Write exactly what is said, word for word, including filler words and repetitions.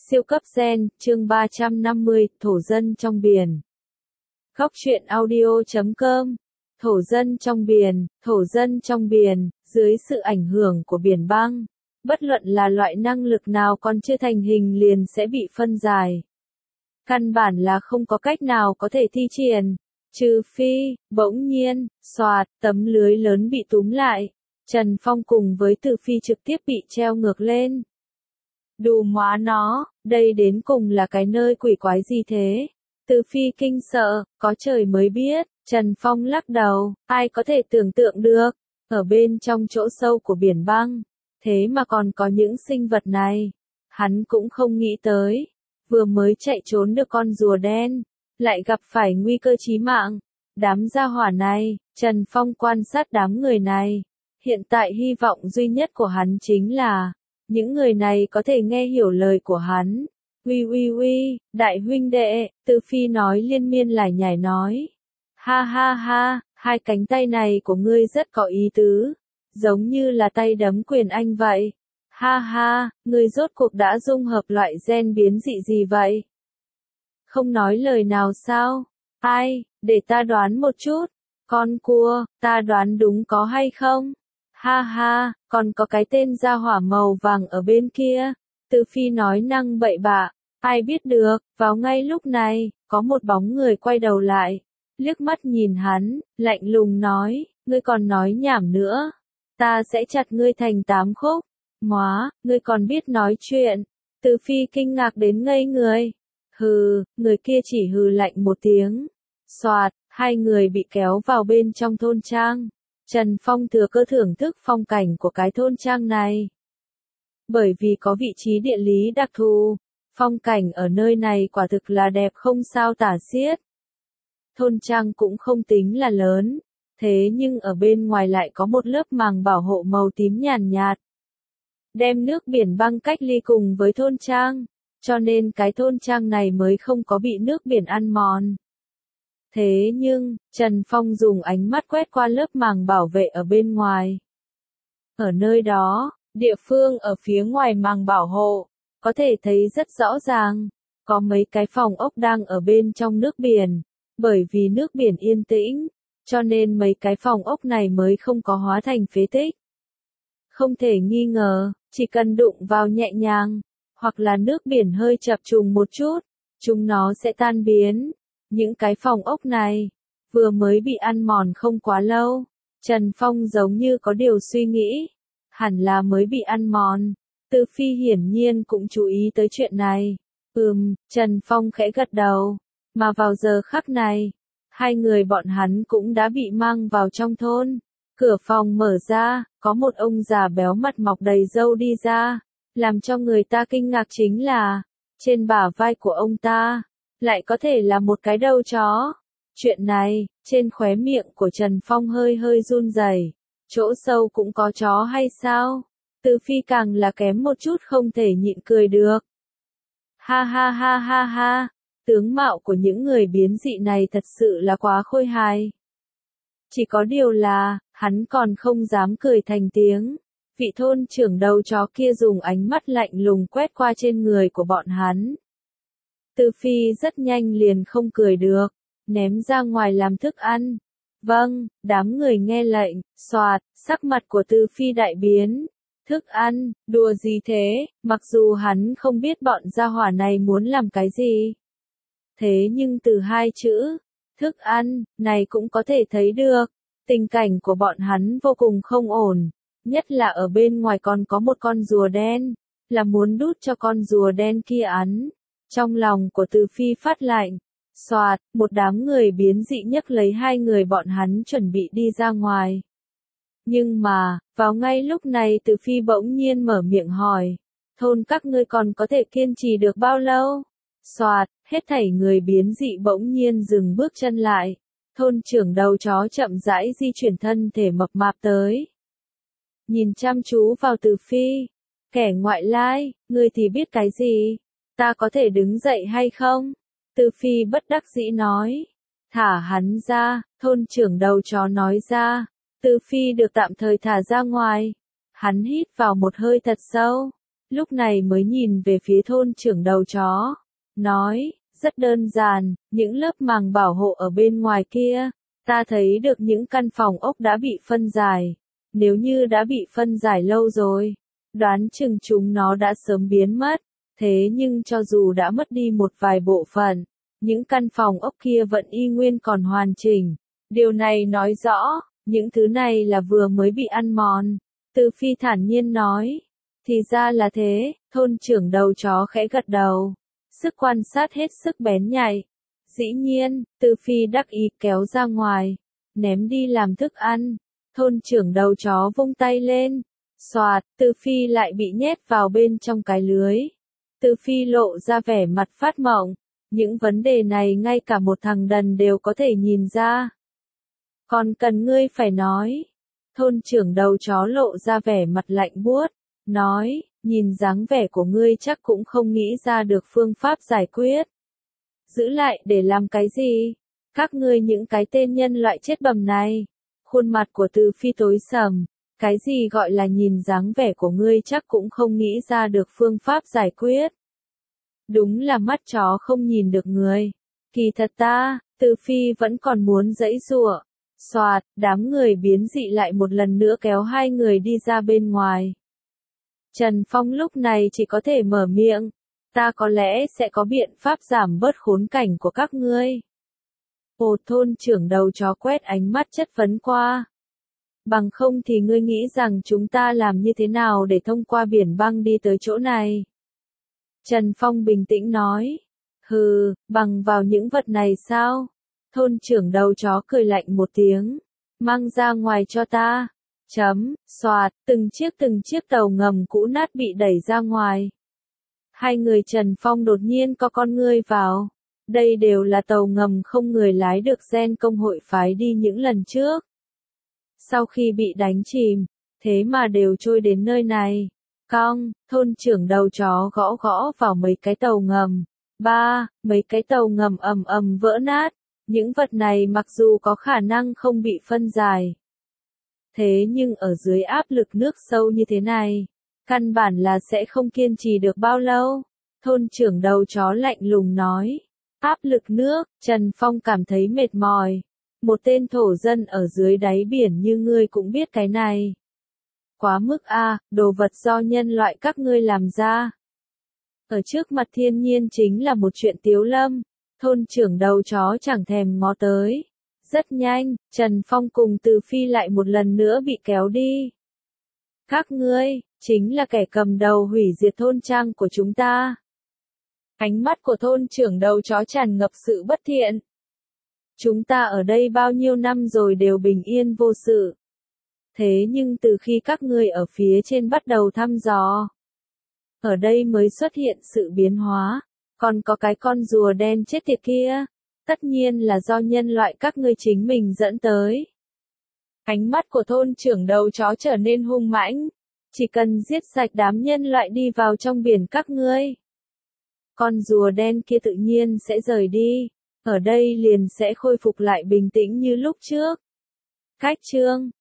Siêu cấp gen, chương ba trăm năm mươi, thổ dân trong biển. Góc truyện audio chấm com. Thổ dân trong biển, thổ dân trong biển, dưới sự ảnh hưởng của biển băng, bất luận là loại năng lực nào còn chưa thành hình liền sẽ bị phân giải. Căn bản là không có cách nào có thể thi triển, trừ phi, bỗng nhiên, xoạt, tấm lưới lớn bị túm lại. Trần Phong cùng với Từ Phi trực tiếp bị treo ngược lên. Đù móa nó, đây đến cùng là cái nơi quỷ quái gì thế? Từ Phi kinh sợ, có trời mới biết. Trần Phong lắc đầu, ai có thể tưởng tượng được, ở bên trong chỗ sâu của biển băng, thế mà còn có những sinh vật này. Hắn cũng không nghĩ tới, vừa mới chạy trốn được con rùa đen, lại gặp phải nguy cơ chí mạng. Đám gia hỏa này, Trần Phong quan sát đám người này, hiện tại hy vọng duy nhất của hắn chính là những người này có thể nghe hiểu lời của hắn. Uy uy uy, đại huynh đệ, Từ Phi nói liên miên lải nhải nói. Ha ha ha, hai cánh tay này của ngươi rất có ý tứ, giống như là tay đấm quyền anh vậy. Ha ha, ngươi rốt cuộc đã dung hợp loại gen biến dị gì vậy? Không nói lời nào sao? Ai, để ta đoán một chút. Con cua, ta đoán đúng có hay không? Ha ha, còn có cái tên gia hỏa màu vàng ở bên kia. Từ Phi nói năng bậy bạ, ai biết được. Vào ngay lúc này, có một bóng người quay đầu lại, liếc mắt nhìn hắn, lạnh lùng nói, ngươi còn nói nhảm nữa, ta sẽ chặt ngươi thành tám khúc. Móa, ngươi còn biết nói chuyện. Từ Phi kinh ngạc đến ngây người. Hừ, người kia chỉ hừ lạnh một tiếng. Xoạt, hai người bị kéo vào bên trong thôn trang. Trần Phong thừa cơ thưởng thức phong cảnh của cái thôn trang này. Bởi vì có vị trí địa lý đặc thù, phong cảnh ở nơi này quả thực là đẹp không sao tả xiết. Thôn trang cũng không tính là lớn, thế nhưng ở bên ngoài lại có một lớp màng bảo hộ màu tím nhàn nhạt, đem nước biển băng cách ly cùng với thôn trang, cho nên cái thôn trang này mới không có bị nước biển ăn mòn. Thế nhưng, Trần Phong dùng ánh mắt quét qua lớp màng bảo vệ ở bên ngoài. Ở nơi đó, địa phương ở phía ngoài màng bảo hộ, có thể thấy rất rõ ràng, có mấy cái phòng ốc đang ở bên trong nước biển. Bởi vì nước biển yên tĩnh, cho nên mấy cái phòng ốc này mới không có hóa thành phế tích. Không thể nghi ngờ, chỉ cần đụng vào nhẹ nhàng, hoặc là nước biển hơi chập trùng một chút, chúng nó sẽ tan biến. Những cái phòng ốc này, vừa mới bị ăn mòn không quá lâu. Trần Phong giống như có điều suy nghĩ, hẳn là mới bị ăn mòn. Từ Phi hiển nhiên cũng chú ý tới chuyện này. Ừm, Trần Phong khẽ gật đầu. Mà vào giờ khắc này, hai người bọn hắn cũng đã bị mang vào trong thôn. Cửa phòng mở ra, có một ông già béo mặt mọc đầy râu đi ra. Làm cho người ta kinh ngạc chính là, trên bả vai của ông ta, lại có thể là một cái đầu chó. Chuyện này, trên khóe miệng của Trần Phong hơi hơi run rẩy. Chỗ sâu cũng có chó hay sao? Từ Phi càng là kém một chút không thể nhịn cười được. Ha ha ha ha ha. Tướng mạo của những người biến dị này thật sự là quá khôi hài. Chỉ có điều là, hắn còn không dám cười thành tiếng. Vị thôn trưởng đầu chó kia dùng ánh mắt lạnh lùng quét qua trên người của bọn hắn. Từ Phi rất nhanh liền không cười được, ném ra ngoài làm thức ăn. Vâng, đám người nghe lệnh, xoạt, sắc mặt của Từ Phi đại biến. Thức ăn, đùa gì thế, mặc dù hắn không biết bọn gia hỏa này muốn làm cái gì. Thế nhưng từ hai chữ, thức ăn, này cũng có thể thấy được, tình cảnh của bọn hắn vô cùng không ổn, nhất là ở bên ngoài còn có một con rùa đen, là muốn đút cho con rùa đen kia ăn. Trong lòng của Từ Phi phát lạnh, xoạt, một đám người biến dị nhấc lấy hai người bọn hắn chuẩn bị đi ra ngoài. Nhưng mà, vào ngay lúc này Từ Phi bỗng nhiên mở miệng hỏi, thôn các ngươi còn có thể kiên trì được bao lâu? Xoạt, hết thảy người biến dị bỗng nhiên dừng bước chân lại. Thôn trưởng đầu chó chậm rãi di chuyển thân thể mập mạp tới. Nhìn chăm chú vào Từ Phi. Kẻ ngoại lai, ngươi thì biết cái gì? Ta có thể đứng dậy hay không? Từ Phi bất đắc dĩ nói. Thả hắn ra, thôn trưởng đầu chó nói ra. Từ Phi được tạm thời thả ra ngoài. Hắn hít vào một hơi thật sâu. lúc này mới nhìn về phía thôn trưởng đầu chó, nói, rất đơn giản, những lớp màng bảo hộ ở bên ngoài kia, ta thấy được những căn phòng ốc đã bị phân giải, nếu như đã bị phân giải lâu rồi, đoán chừng chúng nó đã sớm biến mất, thế nhưng cho dù đã mất đi một vài bộ phận, những căn phòng ốc kia vẫn y nguyên còn hoàn chỉnh, điều này nói rõ, những thứ này là vừa mới bị ăn mòn. Từ Phi thản nhiên nói, thì ra là thế, thôn trưởng đầu chó khẽ gật đầu, sức quan sát hết sức bén nhạy. Dĩ nhiên, Từ Phi đắc ý kéo ra ngoài, ném đi làm thức ăn, thôn trưởng đầu chó vung tay lên, xoạt, Từ Phi lại bị nhét vào bên trong cái lưới. Từ Phi lộ ra vẻ mặt phát mộng, những vấn đề này ngay cả một thằng đần đều có thể nhìn ra. Còn cần ngươi phải nói. Thôn trưởng đầu chó lộ ra vẻ mặt lạnh buốt, nói, nhìn dáng vẻ của ngươi chắc cũng không nghĩ ra được phương pháp giải quyết. Giữ lại để làm cái gì? Các ngươi những cái tên nhân loại chết bầm này. Khuôn mặt của Từ Phi tối sầm, cái gì gọi là nhìn dáng vẻ của ngươi chắc cũng không nghĩ ra được phương pháp giải quyết. Đúng là mắt chó không nhìn được người. Kỳ thật ta, Từ Phi vẫn còn muốn giãy giụa. Xoạt, đám người biến dị lại một lần nữa kéo hai người đi ra bên ngoài. Trần Phong lúc này chỉ có thể mở miệng. Ta có lẽ sẽ có biện pháp giảm bớt khốn cảnh của các ngươi. Ồ, thôn trưởng đầu chó quét ánh mắt chất vấn qua. Bằng không thì ngươi nghĩ rằng chúng ta làm như thế nào để thông qua biển băng đi tới chỗ này? Trần Phong bình tĩnh nói. Hừ, bằng vào những vật này sao? Thôn trưởng đầu chó cười lạnh một tiếng. Mang ra ngoài cho ta. Chấm, xoạt, từng chiếc từng chiếc tàu ngầm cũ nát bị đẩy ra ngoài. Hai người Trần Phong đột nhiên có con ngươi vào. Đây đều là tàu ngầm không người lái được gen công hội phái đi những lần trước. Sau khi bị đánh chìm, thế mà đều trôi đến nơi này. Cong, thôn trưởng đầu chó gõ gõ vào mấy cái tàu ngầm. Ba, mấy cái tàu ngầm ầm ầm vỡ nát. Những vật này mặc dù có khả năng không bị phân giải. Thế nhưng ở dưới áp lực nước sâu như thế này, căn bản là sẽ không kiên trì được bao lâu. Thôn trưởng đầu chó lạnh lùng nói. Áp lực nước, Trần Phong cảm thấy mệt mỏi. Một tên thổ dân ở dưới đáy biển như ngươi cũng biết cái này. Quá mức a, à, đồ vật do nhân loại các ngươi làm ra. Ở trước mặt thiên nhiên chính là một chuyện tiếu lâm. Thôn trưởng đầu chó chẳng thèm ngó tới. Rất nhanh, Trần Phong cùng Từ Phi lại một lần nữa bị kéo đi. Các ngươi, chính là kẻ cầm đầu hủy diệt thôn trang của chúng ta. Ánh mắt của thôn trưởng đầu chó tràn ngập sự bất thiện. Chúng ta ở đây bao nhiêu năm rồi đều bình yên vô sự. Thế nhưng từ khi các ngươi ở phía trên bắt đầu thăm dò, ở đây mới xuất hiện sự biến hóa. Còn có cái con rùa đen chết tiệt kia, tất nhiên là do nhân loại các ngươi chính mình dẫn tới. Ánh mắt của thôn trưởng đầu chó trở nên hung mãnh, chỉ cần giết sạch đám nhân loại đi vào trong biển các ngươi, con rùa đen kia tự nhiên sẽ rời đi, ở đây liền sẽ khôi phục lại bình tĩnh như lúc trước. Cách chương